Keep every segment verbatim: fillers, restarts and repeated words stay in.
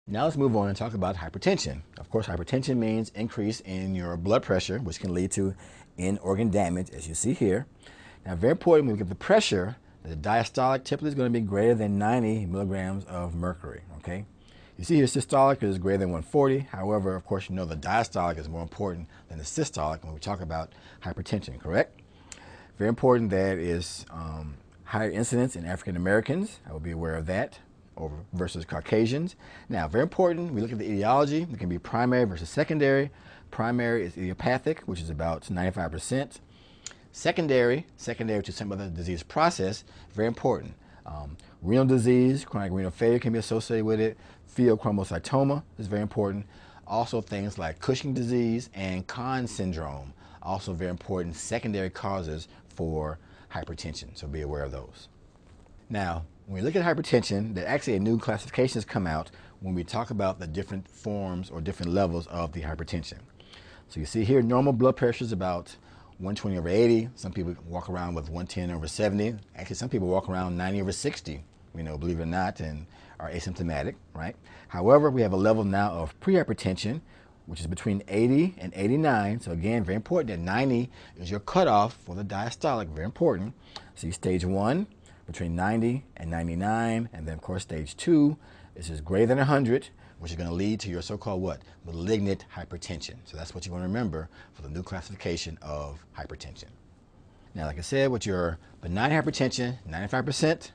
Now let's move on and talk about hypertension. Of course, hypertension means increase in your blood pressure, which can lead to in-organ damage, as you see here. Now, very important, when we get the pressure, the diastolic typically is going to be greater than ninety milligrams of mercury, okay? You see here, systolic is greater than one forty. However, of course, you know the diastolic is more important than the systolic when we talk about hypertension, correct? Very important that is um, higher incidence in African Americans. I will be aware of that. Over versus Caucasians. Now, very important, we look at the etiology. It can be primary versus secondary. Primary is idiopathic, which is about ninety-five percent. Secondary, secondary to some other disease process, very important. Um, renal disease, chronic renal failure can be associated with it. Pheochromocytoma is very important. Also things like Cushing disease and Conn syndrome, also very important secondary causes for hypertension, so be aware of those. Now, when we look at hypertension, there actually a new classification has come out when we talk about the different forms or different levels of the hypertension. So you see here, normal blood pressure is about one twenty over eighty. Some people walk around with one ten over seventy. Actually, some people walk around ninety over sixty, you know, believe it or not, and are asymptomatic, right? However, we have a level now of prehypertension, which is between eighty and eighty-nine. So again, very important that ninety is your cutoff for the diastolic, very important. See stage one, between ninety and ninety-nine, and then of course stage two, this is greater than one hundred, which is going to lead to your so-called what? Malignant hypertension. So that's what you want to remember for the new classification of hypertension. Now, like I said, with your benign hypertension, ninety-five percent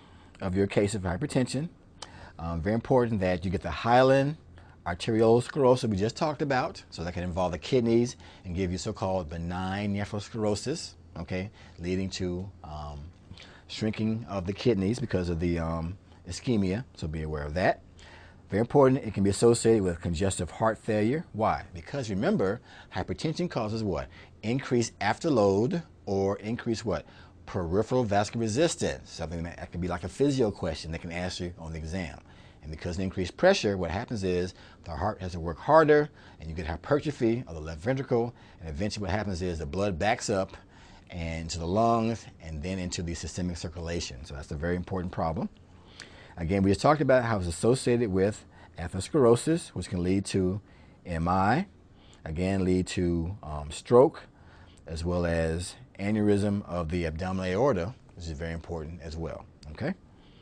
of your case of hypertension, um, very important that you get the hyaline arteriolosclerosis we just talked about. So that can involve the kidneys and give you so-called benign nephrosclerosis, okay, leading to um, shrinking of the kidneys because of the um, ischemia, so be aware of that. Very important, it can be associated with congestive heart failure. Why? Because remember, hypertension causes what? Increased afterload or increased what? Peripheral vascular resistance, something that can be like a physio question they can ask you on the exam. And because of increased pressure, what happens is the heart has to work harder and you get hypertrophy of the left ventricle, and eventually what happens is the blood backs up and into the lungs, and then into the systemic circulation. So that's a very important problem. Again, we just talked about how it's associated with atherosclerosis, which can lead to M I, again, lead to um, stroke, as well as aneurysm of the abdominal aorta, which is very important as well, okay?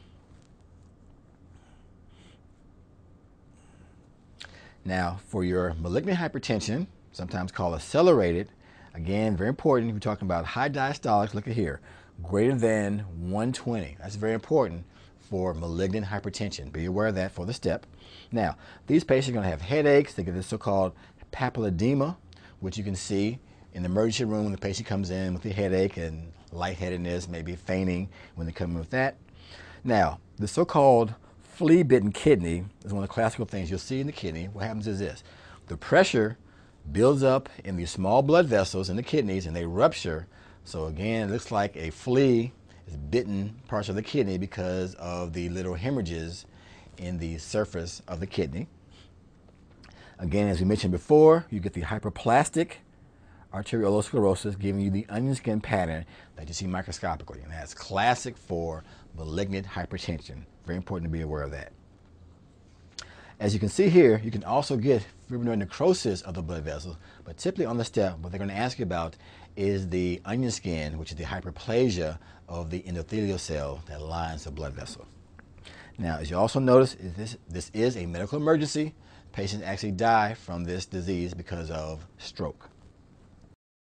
Now, for your malignant hypertension, sometimes called accelerated, again, very important, we're talking about high diastolics, look at here, greater than one twenty. That's very important for malignant hypertension. Be aware of that for the step. Now, these patients are going to have headaches. They get this so-called papilledema, which you can see in the emergency room when the patient comes in with the headache and lightheadedness, maybe fainting when they come in with that. Now, the so-called flea-bitten kidney is one of the classical things you'll see in the kidney. What happens is this. The pressure builds up in these small blood vessels in the kidneys and they rupture. So again, it looks like a flea is bitten parts of the kidney because of the little hemorrhages in the surface of the kidney. Again, as we mentioned before, you get the hyperplastic arteriolosclerosis, giving you the onion skin pattern that you see microscopically. And that's classic for malignant hypertension. Very important to be aware of that. As you can see here, you can also get fibrinoid necrosis of the blood vessels, but typically on the step, what they're going to ask you about is the onion skin, which is the hyperplasia of the endothelial cell that lines the blood vessel. Now, as you also notice, is this, this is a medical emergency. Patients actually die from this disease because of stroke.